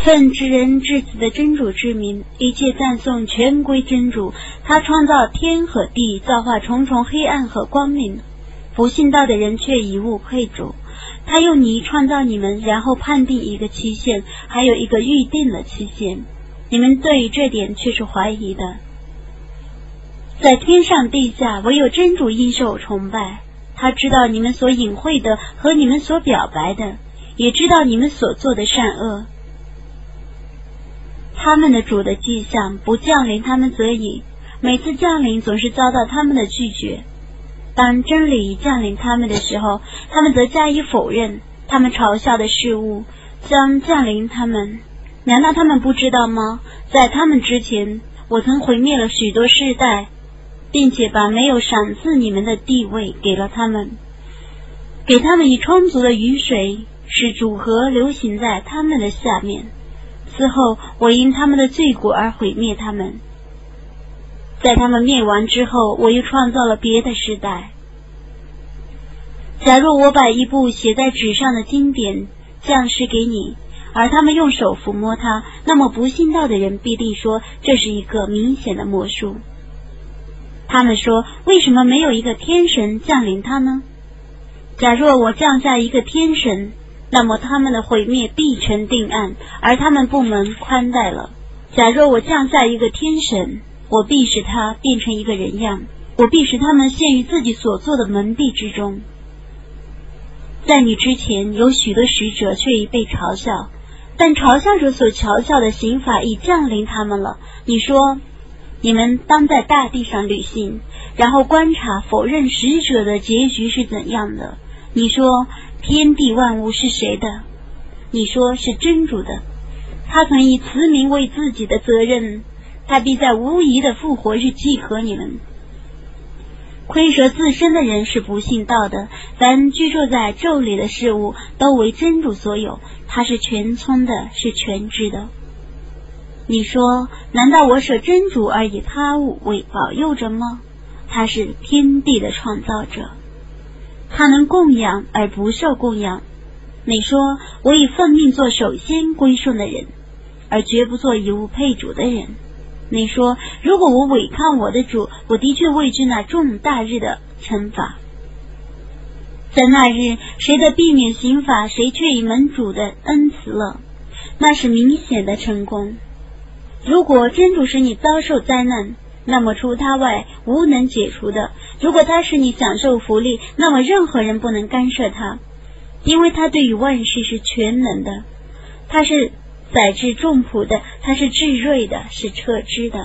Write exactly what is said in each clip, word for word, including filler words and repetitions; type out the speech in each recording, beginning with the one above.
奉至人至此的真主之名，一切赞颂全归真主。他创造天和地，造化重重黑暗和光明，不信道的人却以物配主。他用泥创造你们，然后判定一个期限，还有一个预定的期限，你们对于这点却是怀疑的。在天上地下，唯有真主应受崇拜。他知道你们所隐晦的和你们所表白的，也知道你们所做的善恶。他们的主的迹象不降临他们则已，每次降临总是遭到他们的拒绝。当真理降临他们的时候，他们则加以否认。他们嘲笑的事物将降临他们，难道他们不知道吗？在他们之前，我曾毁灭了许多世代，并且把没有赏赐你们的地位给了他们，给他们以充足的雨水，使主河流行在他们的下面。此后，我因他们的罪过而毁灭他们。在他们灭亡之后，我又创造了别的时代。假若我把一部写在纸上的经典降示给你，而他们用手抚摸它，那么不信道的人必定说这是一个明显的魔术。他们说，为什么没有一个天神降临他呢？假若我降下一个天神，那么他们的毁灭必成定案，而他们不蒙宽待了。假若我降下一个天神，我必使他变成一个人样，我必使他们陷于自己所做的蒙蔽之中。在你之前有许多使者却已被嘲笑，但嘲笑者所嘲笑的刑罚已降临他们了。你说，你们当在大地上旅行，然后观察否认使者的结局是怎样的。你说，天地万物是谁的？你说是真主的。他曾以慈名为自己的责任，他必在无疑的复活日集合你们。亏折自身的人是不信道的，凡居住在咒里的事物都为真主所有，他是全聪的，是全知的。你说，难道我舍真主而以他物为保佑者吗？他是天地的创造者，他能供养而不受供养。你说，我以奉命做首先归顺的人，而绝不做以物配主的人。你说，如果我违抗我的主，我的确畏惧那重大日的惩罚。在那日，谁的避免刑罚，谁却以蒙主的恩慈了，那是明显的成功。如果真主使你遭受灾难，那么除他外无能解除的；如果他使你享受福利，那么任何人不能干涉他，因为他对于万事是全能的，他是载至众仆的，他是至睿的，是彻知的。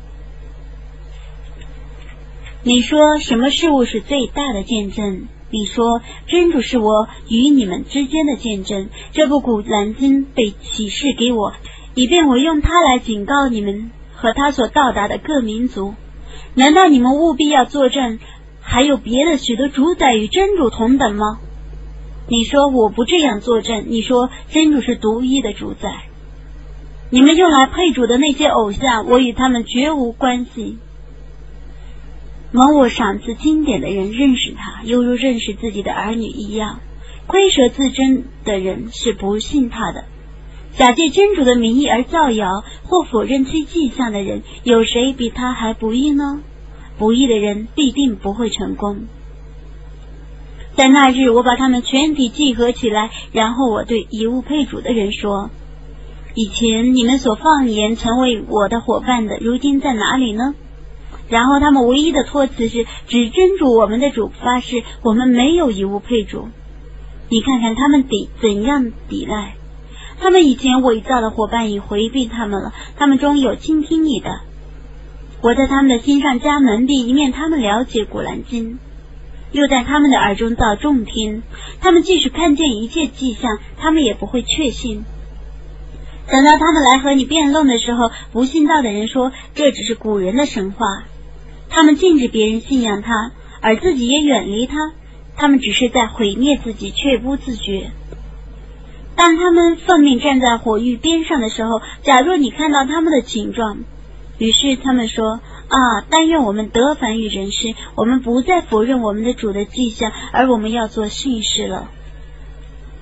你说，什么事物是最大的见证？你说，真主是我与你们之间的见证。这部古兰经被启示给我，以便我用它来警告你们和他所到达的各民族。难道你们务必要作证，还有别的许多主宰与真主同等吗？你说，我不这样作证。你说，真主是独一的主宰。你们用来配主的那些偶像，我与他们绝无关系。蒙我赏赐经典的人认识他，犹如认识自己的儿女一样。亏折自珍的人是不信他的。假借真主的名义而造谣或否认其迹象的人，有谁比他还不义呢？不义的人必定不会成功。在那日，我把他们全体集合起来，然后我对以物配主的人说，以前你们所放言成为我的伙伴的，如今在哪里呢？然后他们唯一的托辞是指真主我们的主发誓，我们没有以物配主。你看看他们抵怎样抵赖。他们以前伪造的伙伴已回避他们了，他们中有倾听你的。我在他们的心上加蒙蔽，以免他们了解古兰经，又在他们的耳中造众听。他们即使看见一切迹象，他们也不会确信。等到他们来和你辩论的时候，不信道的人说，这只是古人的神话。他们禁止别人信仰他，而自己也远离他，他们只是在毁灭自己，却不自觉。当他们奉命站在火域边上的时候，假若你看到他们的情状，于是他们说，啊，但愿我们得返于人世，我们不再否认我们的主的迹象，而我们要做信士了。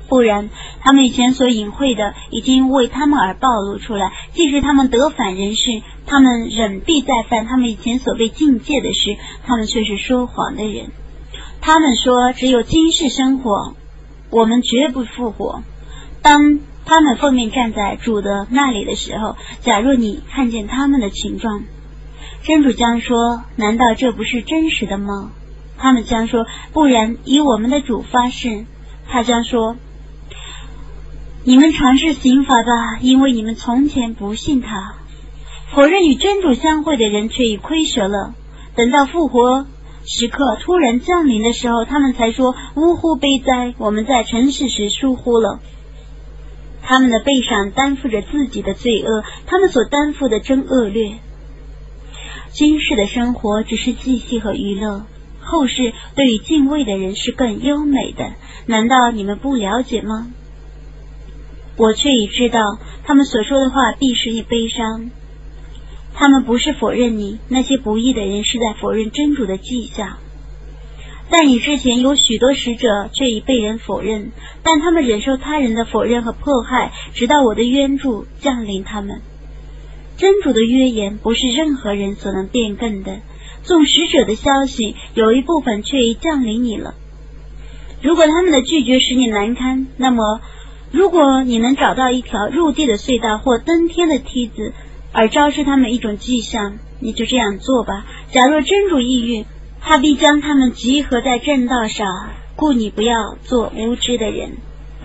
不然他们以前所隐晦的已经为他们而暴露出来，即使他们得返人世，他们仍必再犯他们以前所被禁戒的事，他们却是说谎的人。他们说只有今世生活，我们绝不复活。当他们奉面站在主的那里的时候，假若你看见他们的情状，真主将说，难道这不是真实的吗？他们将说，不然，以我们的主发誓。他将说，你们尝试刑罚吧，因为你们从前不信他。否认与真主相会的人却已亏折了。等到复活时刻突然降临的时候，他们才说，呜呼悲哉，我们在尘世时疏忽了。他们的背上担负着自己的罪恶，他们所担负的真恶劣。今世的生活只是嬉戏和娱乐，后世对于敬畏的人是更优美的，难道你们不了解吗？我却已知道，他们所说的话必是一悲伤。他们不是否认你，那些不义的人是在否认真主的迹象。在你之前有许多使者却已被人否认，但他们忍受他人的否认和迫害，直到我的援助降临他们。真主的约言不是任何人所能变更的，纵使者的消息有一部分却已降临你了。如果他们的拒绝使你难堪，那么如果你能找到一条入地的隧道或登天的梯子，而昭示他们一种迹象，你就这样做吧。假若真主意欲，他必将他们集合在正道上，故你不要做无知的人。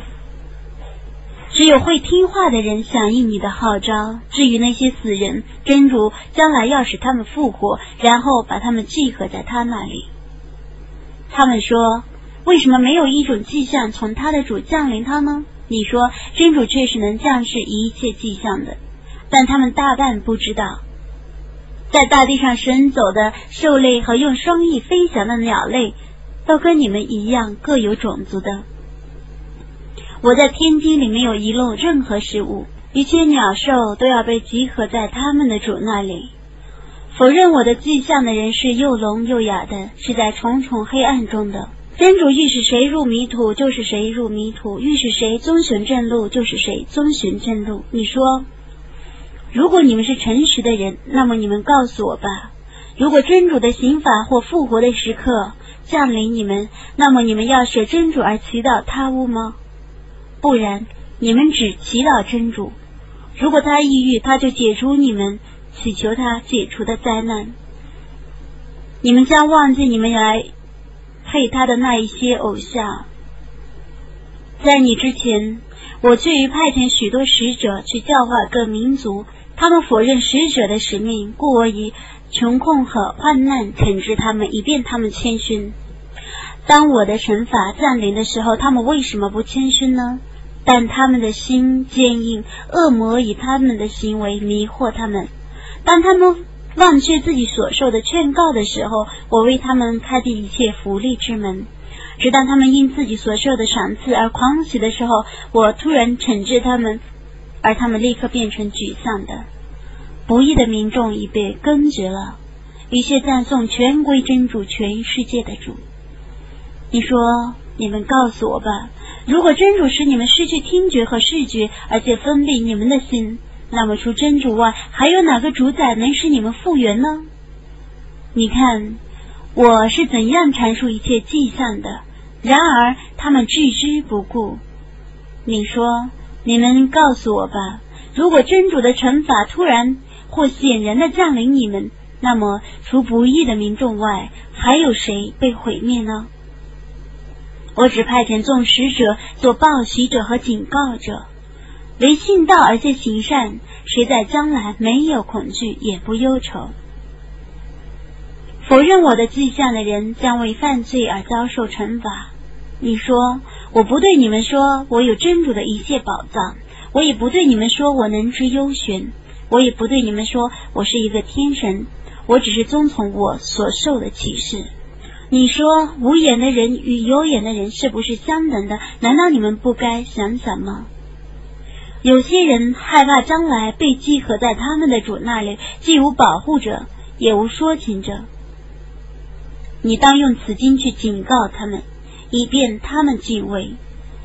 只有会听话的人响应你的号召，至于那些死人，真主将来要使他们复活，然后把他们集合在他那里。他们说，为什么没有一种迹象从他的主降临他呢？你说，真主确实能降示一切迹象的，但他们大半不知道。在大地上行走的兽类和用双翼飞翔的鸟类，都跟你们一样各有种族的。我在天机里没有遗漏任何事物，一切鸟兽都要被集合在他们的主那里。否认我的迹象的人是又聋又哑的，是在重重黑暗中的。真主欲使谁入迷途，就是谁入迷途；欲使谁遵循正路，就是谁遵循正路。你说，如果你们是诚实的人，那么你们告诉我吧。如果真主的刑罚或复活的时刻降临你们，那么你们要舍真主而祈祷他屋吗？不然，你们只祈祷真主。如果他抑郁，他就解除你们祈求他解除的灾难。你们将忘记你们来配他的那一些偶像。在你之前，我却于派遣许多使者去教化各民族，他们否认使者的使命，故我以穷困和患难惩治他们，以便他们谦逊。当我的惩罚降临的时候，他们为什么不谦逊呢？但他们的心坚硬，恶魔以他们的行为迷惑他们。当他们忘却自己所受的劝告的时候，我为他们开辟一切福利之门。直到他们因自己所受的赏赐而狂喜的时候，我突然惩治他们，而他们立刻变成沮丧的。不义的民众已被根绝了，一切赞颂全归真主，全世界的主。你说，你们告诉我吧，如果真主使你们失去听觉和视觉，而且封闭你们的心，那么除真主外，还有哪个主宰能使你们复原呢？你看，我是怎样阐述一切迹象的，然而他们置之不顾。你说，你们告诉我吧，如果真主的惩罚突然或显然的降临你们，那么除不义的民众外，还有谁被毁灭呢？我只派遣众使者做报喜者和警告者，为信道而且行善，谁在将来没有恐惧也不忧愁。否认我的迹象的人将为犯罪而遭受惩罚。你说，我不对你们说我有真主的一切宝藏，我也不对你们说我能知幽玄，我也不对你们说我是一个天神，我只是遵从我所受的启示。你说，无眼的人与有眼的人是不是相等的？难道你们不该想想吗？有些人害怕将来被集合在他们的主那里，既无保护者，也无说情者。你当用此经去警告他们，以便他们敬畏。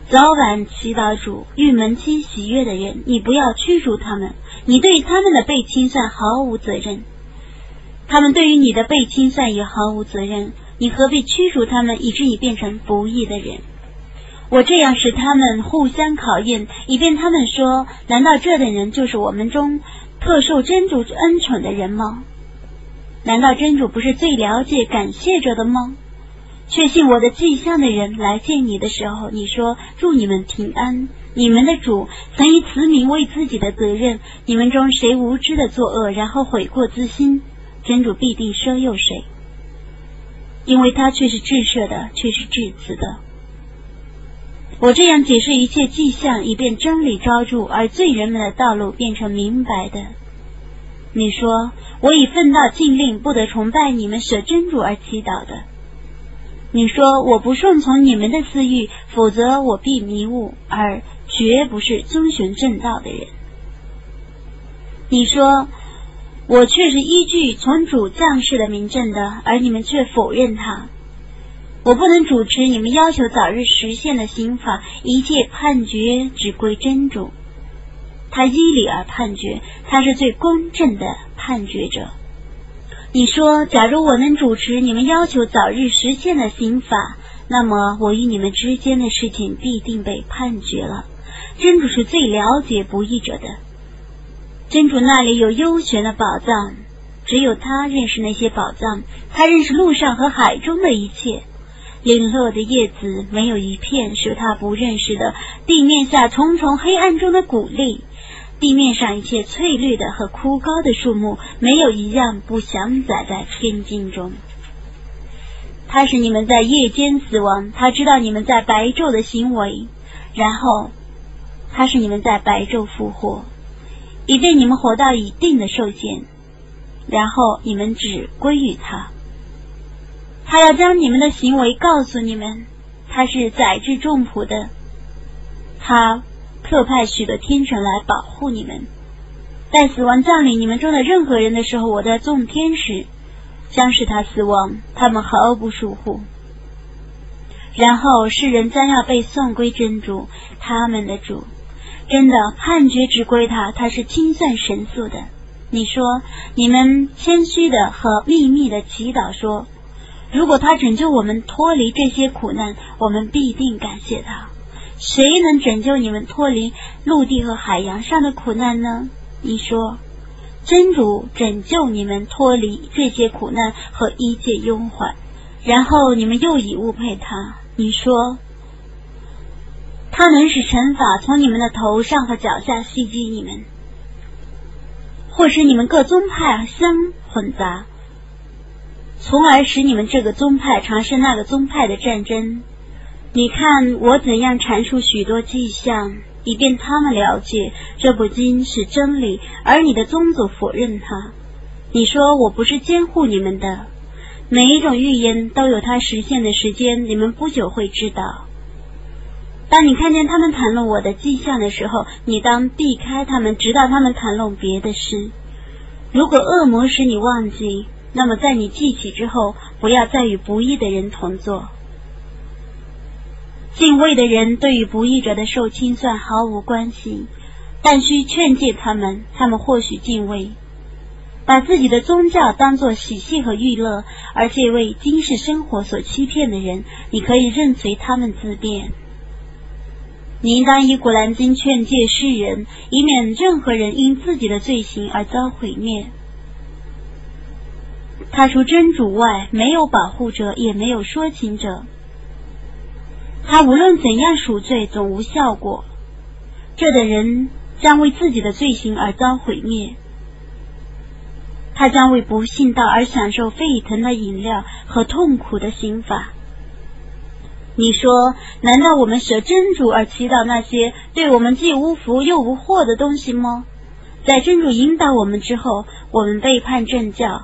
早晚祈祷主与门妻喜悦的人，你不要驱逐他们，你对他们的被清算毫无责任，他们对于你的被清算也毫无责任，你何必驱逐他们，以致你变成不义的人？我这样使他们互相考验，以便他们说，难道这等人就是我们中特受真主恩宠的人吗？难道真主不是最了解感谢着的吗？确信我的迹象的人来见你的时候，你说祝你们平安，你们的主曾以此名为自己的责任，你们中谁无知的作恶，然后悔过自新，真主必定赦宥谁，因为他却是至赦的，却是至慈的。我这样解释一切迹象，以便真理昭著，而罪人们的道路变成明白的。你说我已奋到禁令，不得崇拜你们舍真主而祈祷的。你说我不顺从你们的私欲，否则我必迷误，而绝不是遵循正道的人。你说我却是依据从主降世的明证的，而你们却否认他。我不能主持你们要求早日实现的刑法，一切判决只归真主，他依理而判决，他是最公正的判决者。你说假如我能主持你们要求早日实现的刑法，那么我与你们之间的事情必定被判决了。真主是最了解不义者的，真主那里有幽玄的宝藏，只有他认识那些宝藏，他认识陆上和海中的一切。零落的叶子没有一片是他不认识的，地面下重重黑暗中的谷粒，地面上一切翠绿的和枯高的树木，没有一样不详载在天经中。他使你们在夜间死亡，他知道你们在白昼的行为，然后他使你们在白昼复活，以便你们活到一定的寿限，然后你们只归于他。他要将你们的行为告诉你们，他是载至众仆的，他特派许多天神来保护你们。在死亡降临你们中的任何人的时候，我的众天使将使他死亡，他们毫不疏忽。然后世人将要被送归真主，他们的主。真的判决只归他，他是清算神速的。你说你们谦虚的和秘密的祈祷说，如果他拯救我们脱离这些苦难，我们必定感谢他。谁能拯救你们脱离陆地和海洋上的苦难呢？你说真主拯救你们脱离这些苦难和一切忧患，然后你们又以物配他。你说他能使惩罚从你们的头上和脚下袭击你们，或使你们各宗派相混杂，从而使你们这个宗派尝试那个宗派的战争。你看我怎样阐述许多迹象，以便他们了解这部经是真理，而你的宗族否认它。你说我不是监护你们的，每一种预言都有它实现的时间，你们不久会知道。当你看见他们谈论我的迹象的时候，你当避开他们，直到他们谈论别的事。如果恶魔使你忘记，那么在你记起之后，不要再与不义的人同坐。敬畏的人对于不义者的受清算毫无关系，但需劝诫他们，他们或许敬畏。把自己的宗教当作喜气和娱乐，而这为今世生活所欺骗的人，你可以任随他们自便。你应当以古兰经劝诫世人，以免任何人因自己的罪行而遭毁灭。他除真主外，没有保护者，也没有说情者。他无论怎样赎罪，总无效果。这等人将为自己的罪行而遭毁灭。他将为不信道而享受沸腾的饮料和痛苦的刑罚。你说，难道我们舍真主而祈祷那些对我们既无福又无祸的东西吗？在真主引导我们之后，我们背叛正教，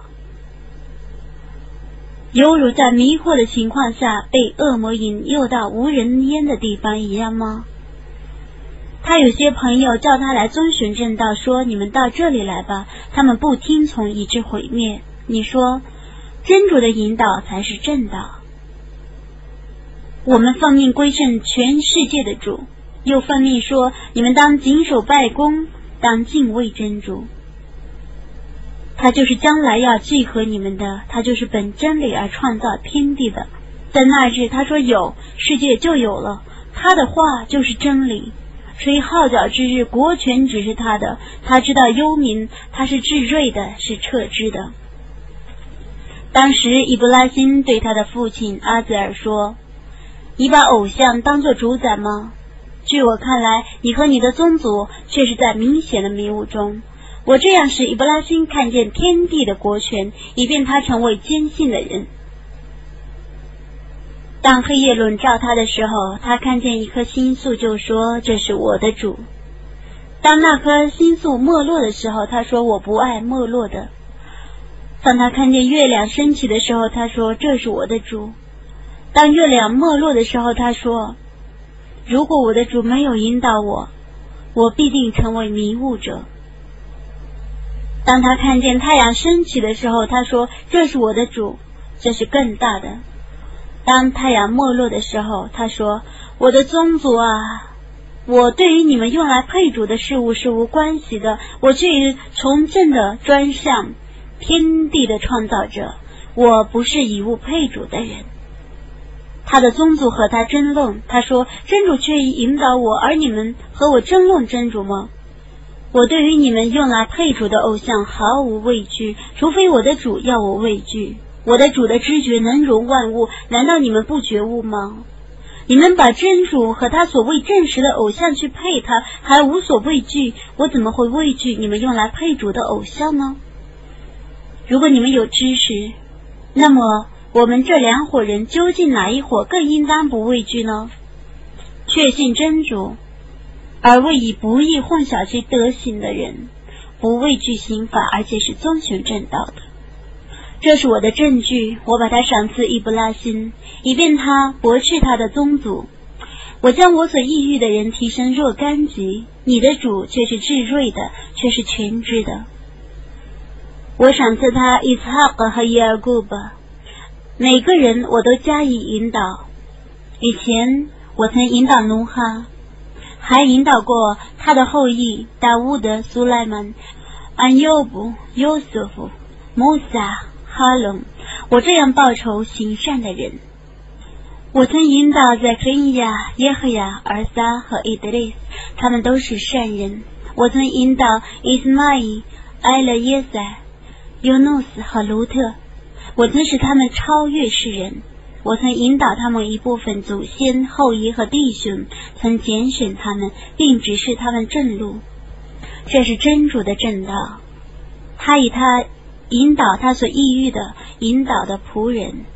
犹如在迷惑的情况下被恶魔引诱到无人烟的地方一样吗？他有些朋友叫他来遵循正道，说你们到这里来吧，他们不听从，以致毁灭。你说真主的引导才是正道。 我们奉命归顺全世界的主，又奉命说，你们当谨守拜功，当敬畏真主。他就是将来要聚合你们的，他就是本真理而创造天地的。在那日他说有，世界就有了，他的话就是真理。谁号角之日，国权只是他的，他知道幽冥，他是至睿的，是彻知的。当时伊布拉辛对他的父亲阿兹尔说，你把偶像当作主宰吗？据我看来，你和你的宗族却是在明显的迷雾中。我这样使伊布拉辛看见天地的国权，以便他成为坚信的人。当黑夜笼罩他的时候，他看见一颗星宿，就说，这是我的主。当那颗星宿没落的时候，他说，我不爱没落的。当他看见月亮升起的时候，他说，这是我的主。当月亮没落的时候，他说，如果我的主没有引导我，我必定成为迷雾者。当他看见太阳升起的时候，他说，这是我的主，这是更大的。当太阳没落的时候，他说，我的宗族啊，我对于你们用来配主的事物是无关系的，我却从正的专向天地的创造者，我不是以物配主的人。他的宗族和他争论，他说，真主却引导我，而你们和我争论真主吗？我对于你们用来配主的偶像毫无畏惧，除非我的主要我畏惧。我的主的知觉能容万物，难道你们不觉悟吗？你们把真主和他所谓证实的偶像去配他，还无所畏惧，我怎么会畏惧你们用来配主的偶像呢？如果你们有知识，那么我们这两伙人究竟哪一伙更应当不畏惧呢？确信真主，而为以不义混淆其德行的人，不畏惧刑法，而且是遵循正道的。这是我的证据，我把它赏赐伊布拉辛，以便他驳斥他的宗族。我将我所抑郁的人提升若干级，你的主却是至睿的，却是全知的。我赏赐他伊斯哈格和耶尔古巴，每个人我都加以引导。以前我曾引导努哈，还引导过他的后裔达乌德、苏莱曼、安尤布、尤瑟夫、穆萨、哈隆，我这样报仇行善的人。我曾引导在克利亚、耶和亚、尔撒和伊德利斯，他们都是善人。我曾引导伊斯玛仪、埃勒耶塞、尤努斯和卢特，我曾使他们超越世人。我曾引导他们一部分祖先、后裔和弟兄，曾拣选他们，并指示他们正路。这是真主的正道，他以他引导他所抑郁的引导的仆人。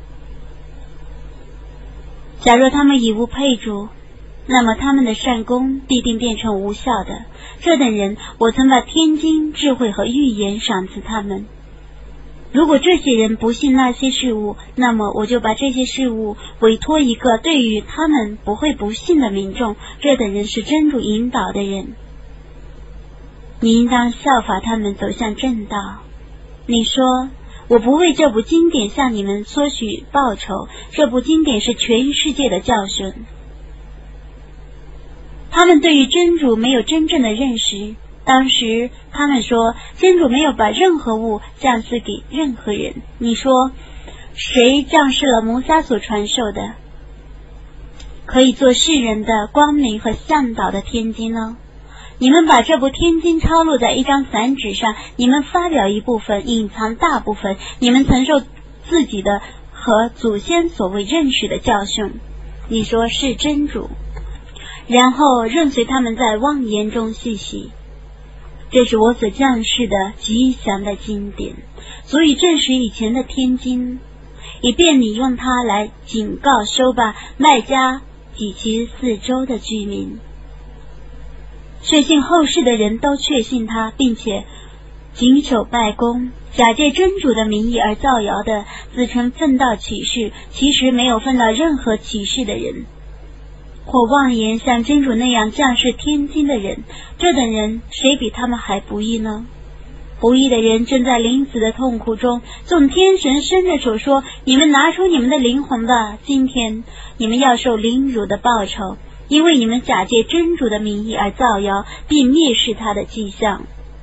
假若他们以物配主，那么他们的善功必定变成无效的。这等人，我曾把天经、智慧和预言赏赐他们。如果这些人不信那些事物，那么我就把这些事物委托一个对于他们不会不信的民众。这等人是真主引导的人，你应当效法他们走向正道。你说，我不为这部经典向你们索取报酬，这部经典是全世界的教训。他们对于真主没有真正的认识，当时他们说，真主没有把任何物降赐给任何人。你说，谁降示了摩萨所传授的可以做世人的光明和向导的天经呢？你们把这部天经抄录在一张散纸上，你们发表一部分，隐藏大部分，你们承受自己的和祖先所谓认识的教训。你说是真主，然后任随他们在妄言中细细。这是我所降示的吉祥的经典，足以证实以前的天经，以便你用它来警告收罢麦加及其四周的居民。确信后世的人都确信他，并且谨守拜功，假借真主的名义而造谣的，自称奉道启示，其实没有奉到任何启示的人，或妄言像真主那样降世天经的人，这等人谁比他们还不义呢？ 不义的人正在临死的痛苦中，众天神伸着手说：你们拿出你们的灵魂吧，今天你们要受凌辱的报酬，因为你们假借真主的名义而造谣，并蔑视他的迹象。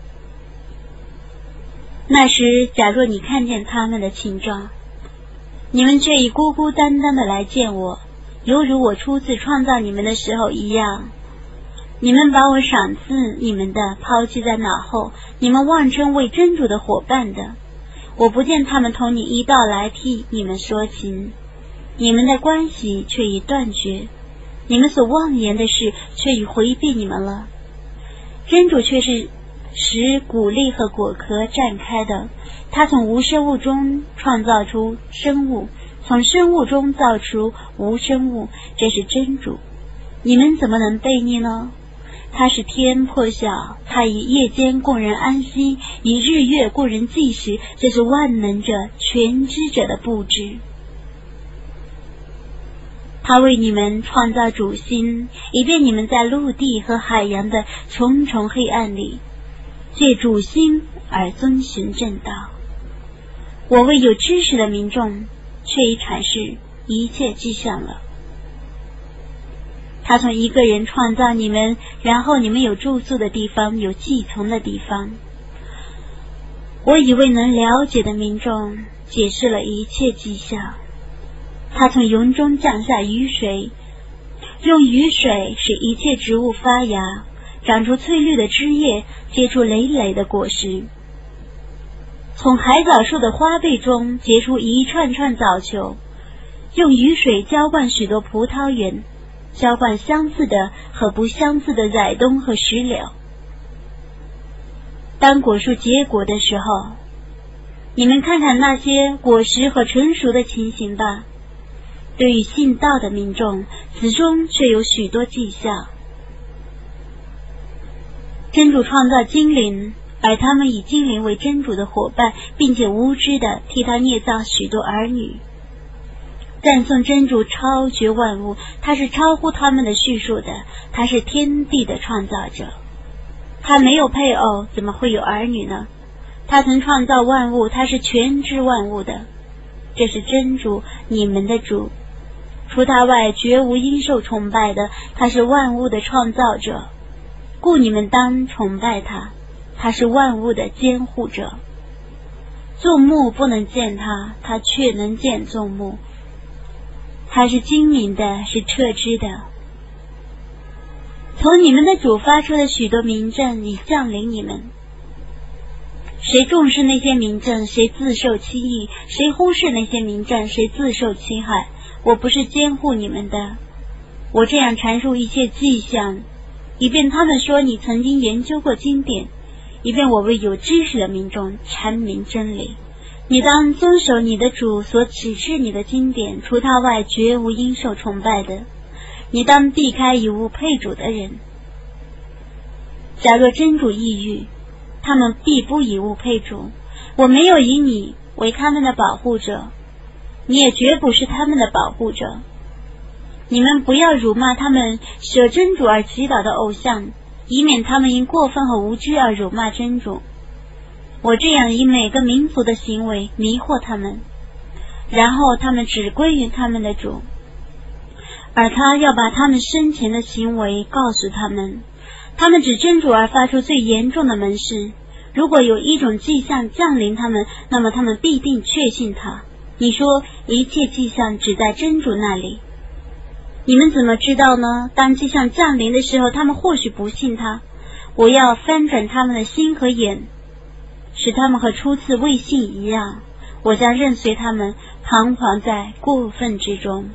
那时，假若你看见他们的情状，你们却以孤孤单单的来见我，犹如我初次创造你们的时候一样。你们把我赏赐你们的抛弃在脑后，你们妄称为真主的伙伴的，我不见他们同你一道来替你们说情，你们的关系却已断绝，你们所妄言的事却已回避你们了。真主却是使谷粒和果壳绽开的，他从无生物中创造出生物，从生物中造出无生物，这是真主。你们怎么能悖逆呢？他使天破晓，他以夜间供人安息，以日月供人计时，这是万能者全知者的布置。他为你们创造主心，以便你们在陆地和海洋的重重黑暗里借主心而遵循正道。我为有知识的民众却已阐释一切迹象了。他从一个人创造你们，然后你们有住宿的地方，有寄从的地方。我以为能了解的民众解释了一切迹象。他从云中降下雨水，用雨水使一切植物发芽，长出翠绿的枝叶，结出累累的果实。从海藻树的花贝中结出一串串藻球，用雨水浇灌许多葡萄园，浇灌相似的和不相似的崽冬和石榴。当果树结果的时候，你们看看那些果实和成熟的情形吧。对于信道的民众，此中却有许多迹象。真主创造精灵，而他们以精灵为真主的伙伴，并且无知的替他捏造许多儿女。赞颂真主超绝万物，他是超乎他们的叙述的，他是天地的创造者。他没有配偶，怎么会有儿女呢？他曾创造万物，他是全知万物的。这是真主，你们的主，除他外绝无应受崇拜的，他是万物的创造者，故你们当崇拜他，他是万物的监护者。众目不能见他，他却能见众目。他是精明的，是彻知的。从你们的主发出的许多明证已降临你们，谁重视那些明证，谁自受欺役；谁忽视那些明证，谁自受侵害。我不是监护你们的，我这样阐述一切迹象，以便他们说你曾经研究过经典，以便我为有知识的民众阐明真理。你当遵守你的主所指示你的经典，除他外绝无应受崇拜的。你当避开以物配主的人。假若真主抑郁，他们必不以物配主。我没有以你为他们的保护者，你也绝不是他们的保护者。你们不要辱骂他们舍真主而祈祷的偶像，以免他们因过分和无知而辱骂真主。我这样以每个民族的行为迷惑他们，然后他们只归于他们的主，而他要把他们生前的行为告诉他们。他们指真主而发出最严重的门事，如果有一种迹象降临他们，那么他们必定确信他。你说一切迹象只在真主那里，你们怎么知道呢？当迹象降临的时候，他们或许不信他。我要翻转他们的心和眼，使他们和初次未信一样，我将任随他们彷徨在过分之中。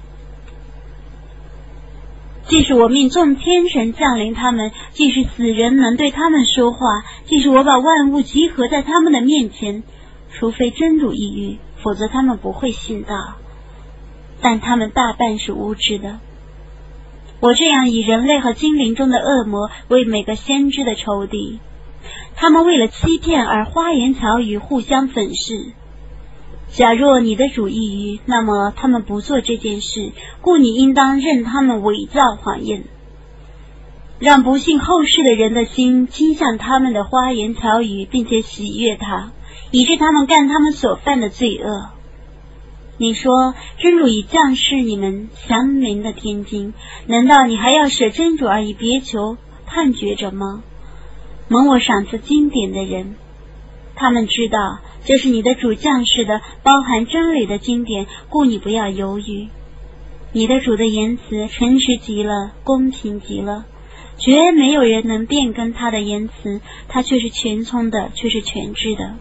即使我命众天神降临他们，即使死人能对他们说话，即使我把万物集合在他们的面前，除非真主抑郁，否则他们不会信道，但他们大半是无知的。我这样以人类和精灵中的恶魔为每个先知的仇敌，他们为了欺骗而花言巧语，互相粉饰。假若你的主抑郁，那么他们不做这件事，故你应当任他们伪造谎言。 让不信后世的人的心倾向他们的花言巧语，并且喜悦他，以致他们干他们所犯的罪恶。你说真主已降示你们祥明的天经，难道你还要舍真主而以别求判决者吗？蒙我赏赐经典的人，他们知道这是你的主降示的包含真理的经典，故你不要犹豫。你的主的言辞诚实极了，公平极了，绝没有人能变更他的言辞，他却是全聪的，却是全知的。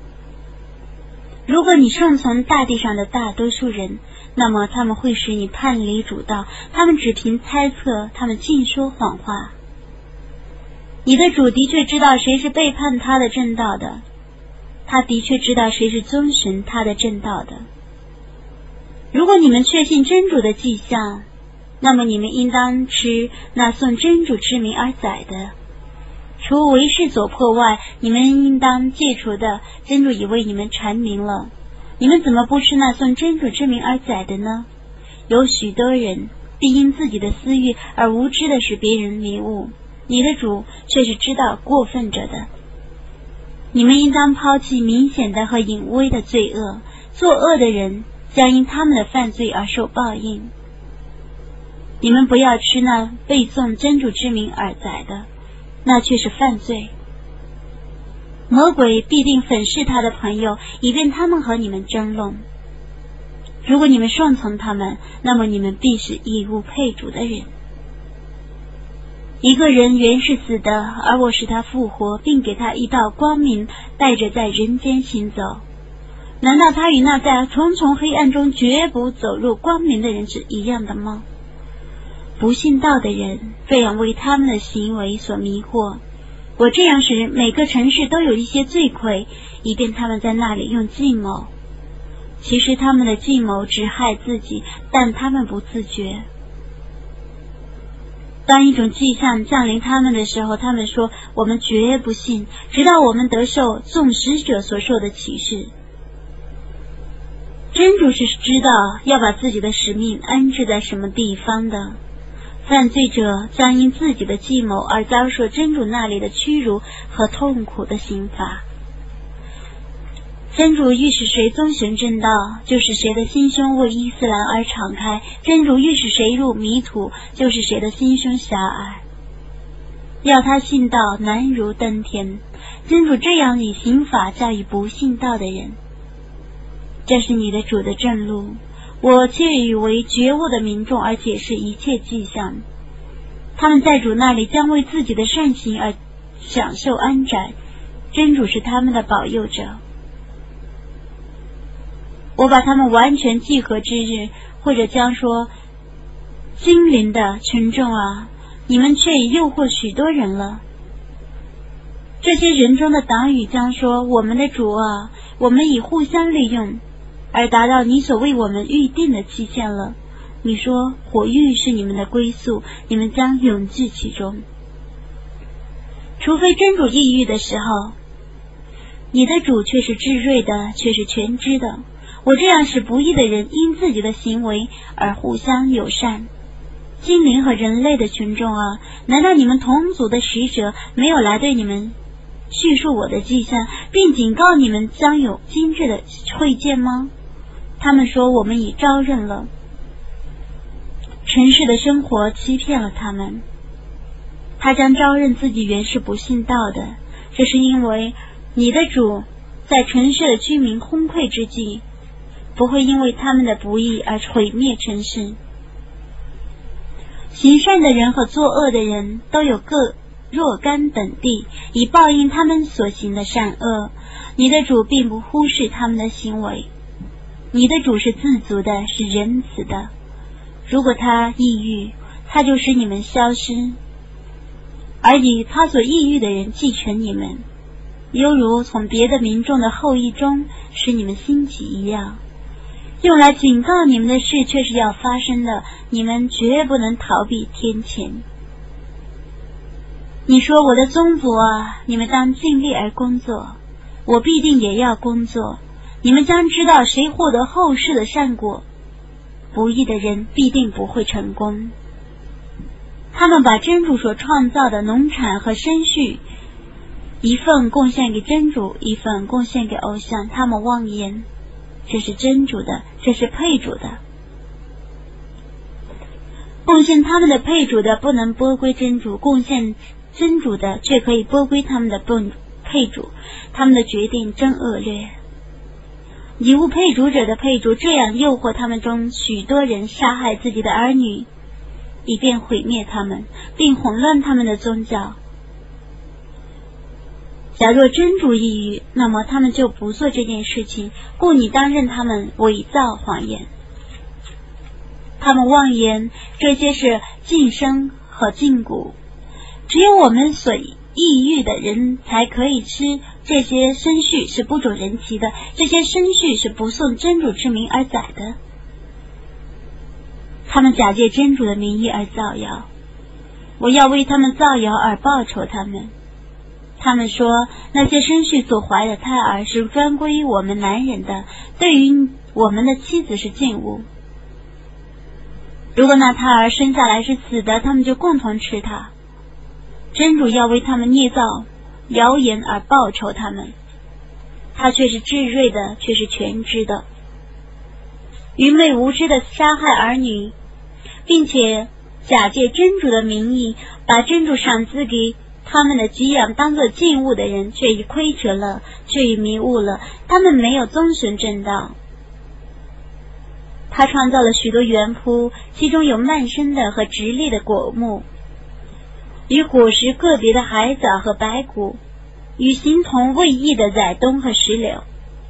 如果你顺从大地上的大多数人，那么他们会使你叛离主道，他们只凭猜测，他们尽说谎话。你的主的确知道谁是背叛他的正道的，他的确知道谁是遵循他的正道的。如果你们确信真主的迹象，那么你们应当吃那送真主之名而宰的，除为世所迫外，你们应当戒除的，真主已为你们阐明了。你们怎么不吃那送真主之名而宰的呢？有许多人必因自己的私欲而无知的使别人迷误，你的主却是知道过分者的。你们应当抛弃明显的和隐微的罪恶，作恶的人将因他们的犯罪而受报应。你们不要吃那背诵真主之名而宰的，那却是犯罪。魔鬼必定粉饰他的朋友，以便他们和你们争论。如果你们顺从他们，那么你们必是义务配主的人。一个人原是死的，而我使他复活，并给他一道光明，带着在人间行走。难道他与那在重重黑暗中绝不走入光明的人是一样的吗？不信道的人这样为他们的行为所迷惑，我这样使每个城市都有一些罪魁，以便他们在那里用计谋。其实他们的计谋只害自己，但他们不自觉。当一种迹象降临他们的时候，他们说我们绝不信，直到我们得受众使者所受的启示。真主是知道要把自己的使命安置在什么地方的，犯罪者将因自己的计谋而遭受真主那里的屈辱和痛苦的刑罚。真主欲使谁遵循正道，就使谁的心胸为伊斯兰而敞开；真主欲使谁入迷途，就使谁的心胸狭隘。要他信道难如登天，真主这样以刑法教育不信道的人。这是你的主的正路，我却以为觉悟的民众而解释一切迹象。他们在主那里将为自己的善行而享受安宅，真主是他们的保佑者。我把他们完全集合之日，或者将说精灵的群众啊，你们却已诱惑许多人了。这些人中的党羽将说，我们的主啊，我们已互相利用，而达到你所为我们预定的期限了。你说火狱是你们的归宿，你们将永居其中，除非真主抑郁的时候。你的主却是至睿的，却是全知的。我这样使不义的人因自己的行为而互相友善。精灵和人类的群众啊，难道你们同族的使者没有来对你们叙述我的迹象，并警告你们将有今日的会见吗？他们说我们已招认了。尘世的生活欺骗了他们，他将招认自己原是不信道的。这是因为你的主在尘世的居民崩溃之际，不会因为他们的不义而毁灭尘世。行善的人和作恶的人都有各若干等地，以报应他们所行的善恶。你的主并不忽视他们的行为，你的主是自足的，是仁慈的。如果他抑郁，他就使你们消失，而以他所抑郁的人继承你们，犹如从别的民众的后裔中使你们兴起一样。用来警告你们的事却是要发生的，你们绝不能逃避天谴。你说我的宗族啊，你们当尽力而工作，我必定也要工作。你们将知道谁获得后世的善果，不义的人必定不会成功。 他们把真主所创造的农产和牲畜一份贡献给真主，一份贡献给偶像，他们妄言这是真主的，这是配主的。贡献他们的配主的不能拨归真主，贡献真主的却可以拨归他们的配主，他们的决定真恶劣。以物配主者的配主这样诱惑他们中许多人杀害自己的儿女，以便毁灭他们，并混乱他们的宗教。假若真主抑郁，那么他们就不做这件事情，故你当认他们伪造谎言。他们妄言这些是禁生和禁蛊，只有我们所抑郁的人才可以吃这些牲畜，是不主人骑的，这些牲畜是不奉真主之名而宰的。他们假借真主的名义而造谣，我要为他们造谣而报酬他们。他们说那些牲畜所怀的胎儿是专归于我们男人的，对于我们的妻子是禁物。如果那胎儿生下来是死的，他们就共同吃它。真主要为他们捏造谣言而报酬他们，他却是智睿的，却是全知的。愚昧无知的杀害儿女，并且假借真主的名义把真主赏赐给他们的给养当作禁物的人，却已亏折了，却已迷误了，他们没有遵循正道。他创造了许多园圃，其中有蔓生的和直立的果木，与果实个别的海藻和白骨，与形同未异的仔冬和石榴。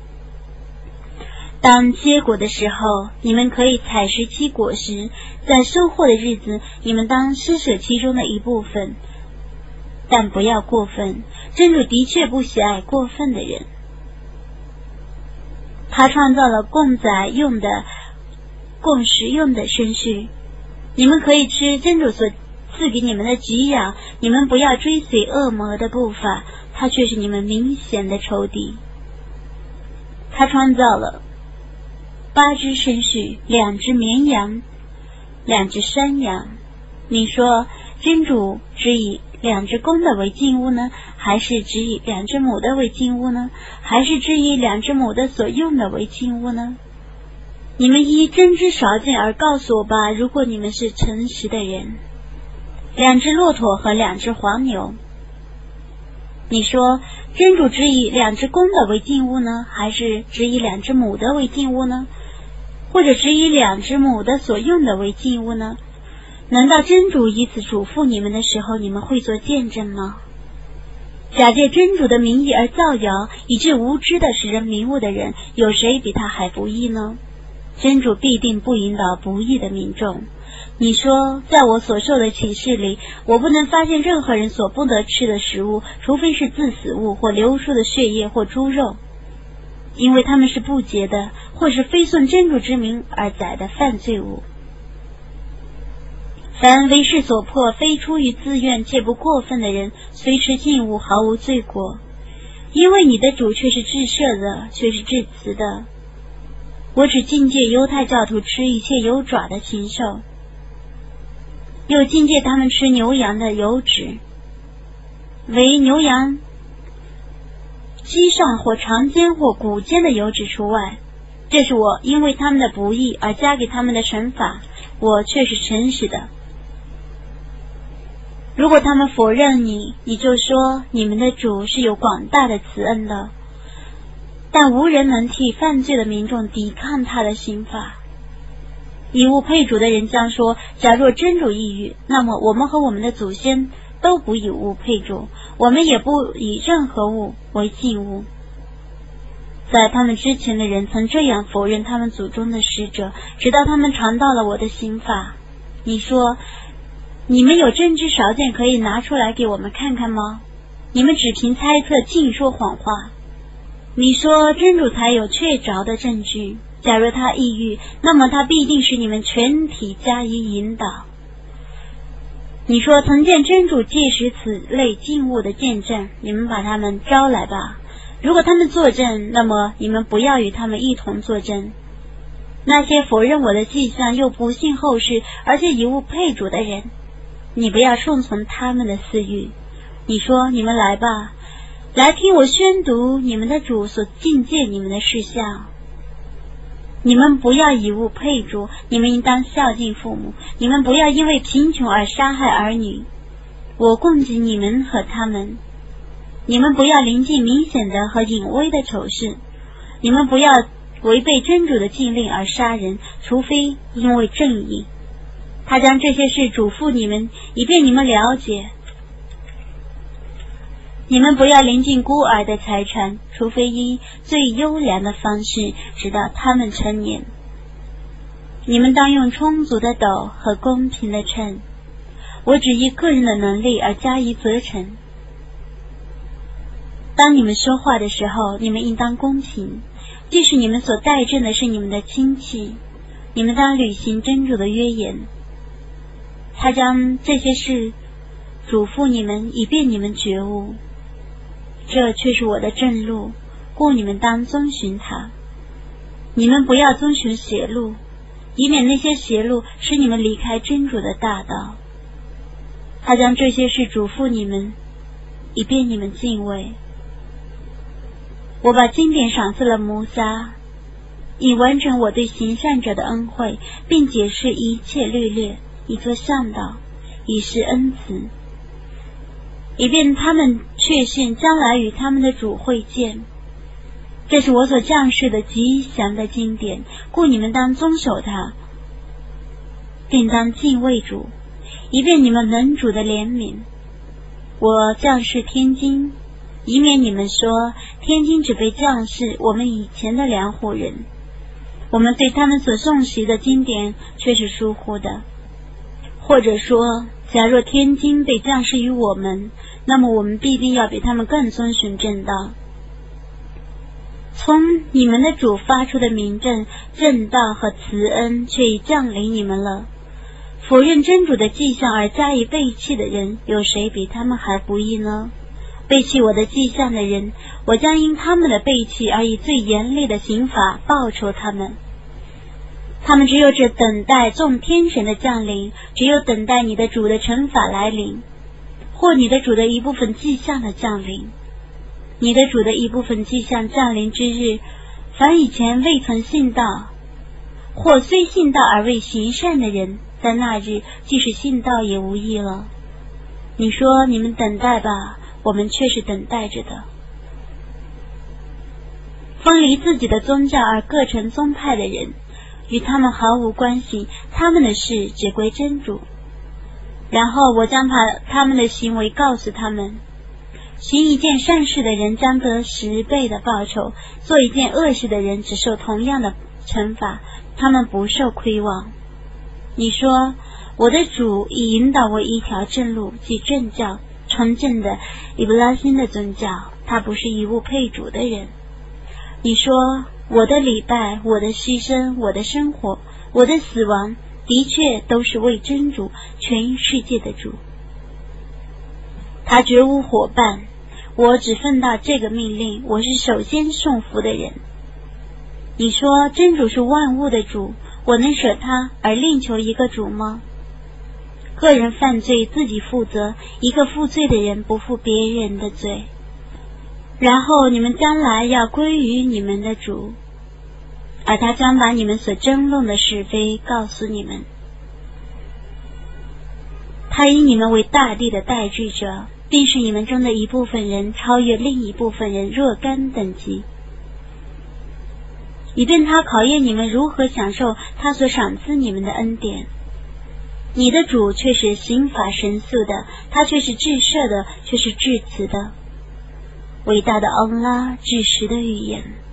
当结果的时候，你们可以采食其果实，在收获的日子，你们当施舍其中的一部分，但不要过分，真主的确不喜爱过分的人。他创造了供宰用的、供食用的牲畜，你们可以吃真主所赐给你们的给养，你们不要追随恶魔的步伐，他却是你们明显的仇敌。他创造了八只牲畜，两只绵羊，两只山羊。你说真主只以两只公的为禁物呢，还是只以两只母的为禁物呢，还是只以两只母的所用的为禁物呢？你们依真知少见而告诉我吧，如果你们是诚实的人。两只骆驼和两只黄牛，你说真主只以两只公的为禁物呢，还是只以两只母的为禁物呢，或者只以两只母的所用的为禁物呢？难道真主以此嘱咐你们的时候，你们会做见证吗？假借真主的名义而造谣，以致无知的使人迷误的人，有谁比他还不义呢？真主必定不引导不义的民众。你说在我所受的启示里，我不能发现任何人所不得吃的食物，除非是自死物或流出的血液或猪肉，因为他们是不洁的，或是非顺真主之名而宰的犯罪物。凡为势所迫，非出于自愿且不过分的人，虽吃禁物毫无罪过，因为你的主却是至赦的，却是至慈的。我只禁戒犹太教徒吃一切有爪的禽兽，又禁戒他们吃牛羊的油脂，为牛羊膝上或长肩或骨肩的油脂除外。这是我因为他们的不义而加给他们的惩罚，我却是诚实的。如果他们否认你，你就说你们的主是有广大的慈恩的，但无人能替犯罪的民众抵抗他的刑罚。以物配主的人将说，假若真主抑郁，那么我们和我们的祖先都不以物配主，我们也不以任何物为禁物。在他们之前的人曾这样否认他们祖宗的使者，直到他们尝到了我的刑罚。你说你们有真知少见可以拿出来给我们看看吗？你们只凭猜测尽说谎话。你说真主才有确凿的证据，假如他抑郁，那么他必定使你们全体加以引导。你说曾见真主借使此类禁物的见证，你们把他们招来吧。如果他们作证，那么你们不要与他们一同作证。那些否认我的迹象又不信后世，而且以物配主的人， 你不要顺从他们的私欲。你说，你们来吧，来听我宣读你们的主所禁戒你们的事项。你们不要以物配主，你们应当孝敬父母。你们不要因为贫穷而杀害儿女，我供给你们和他们。你们不要临近明显的和隐微的丑事。你们不要违背真主的禁令而杀人，除非因为正义。他将这些事嘱咐你们，以便你们了解。你们不要临近孤儿的财产，除非以最优良的方式，直到他们成年。你们当用充足的斗和公平的秤，我只依个人的能力而加以责成。当你们说话的时候，你们应当公平，即使你们所带证的是你们的亲戚，你们当履行真主的约言。他将这些事嘱咐你们，以便你们觉悟。这却是我的正路，故你们当遵循它。你们不要遵循邪路，以免那些邪路使你们离开真主的大道。他将这些事嘱咐你们，以便你们敬畏。我把经典赏赐了摩撒，以完成我对行善者的恩惠，并解释一切律例，以作向导，以示恩慈，以便他们确信将来与他们的主会见。这是我所降示的吉祥的经典，故你们当遵守它，并当敬畏主，以便你们能主的怜悯。我降示天经，以免你们说天经只被降示我们以前的两伙人，我们对他们所诵习的经典却是疏忽的。或者说，假若天经被降示于我们，那么我们必定要比他们更遵循正道。从你们的主发出的明证、正道和慈恩却已降临你们了。否认真主的迹象而加以背弃的人，有谁比他们还不义呢？背弃我的迹象的人，我将因他们的背弃而以最严厉的刑罚报酬他们。他们只有只等待众天神的降临，只有等待你的主的惩罚来临，或你的主的一部分迹象的降临。你的主的一部分迹象降临之日，凡以前未曾信道，或虽信道而未行善的人，在那日即使信道也无益了。你说你们等待吧，我们却是等待着的。分离自己的宗教而各成宗派的人，与他们毫无关系，他们的事只归真主。然后我将把他们的行为告诉他们，行一件善事的人将得十倍的报酬，做一件恶事的人只受同样的惩罚，他们不受亏望。你说，我的主已引导我一条正路，即正教，纯正的伊布拉辛的宗教，他不是以物配主的人。你说，我的礼拜，我的牺牲，我的生活，我的死亡，的确都是为真主，全世界的主。他绝无伙伴，我只奉到这个命令，我是首先顺服的人。你说真主是万物的主，我能舍他而另求一个主吗？个人犯罪自己负责，一个负罪的人不负别人的罪。然后你们将来要归于你们的主，而他将把你们所争论的是非告诉你们。他以你们为大地的代志者，并使你们中的一部分人超越另一部分人若干等级，以便他考验你们如何享受他所赏赐你们的恩典。你的主却是刑法神速的，他却是至赦的，却是至慈的。伟大的安拉至实的预言。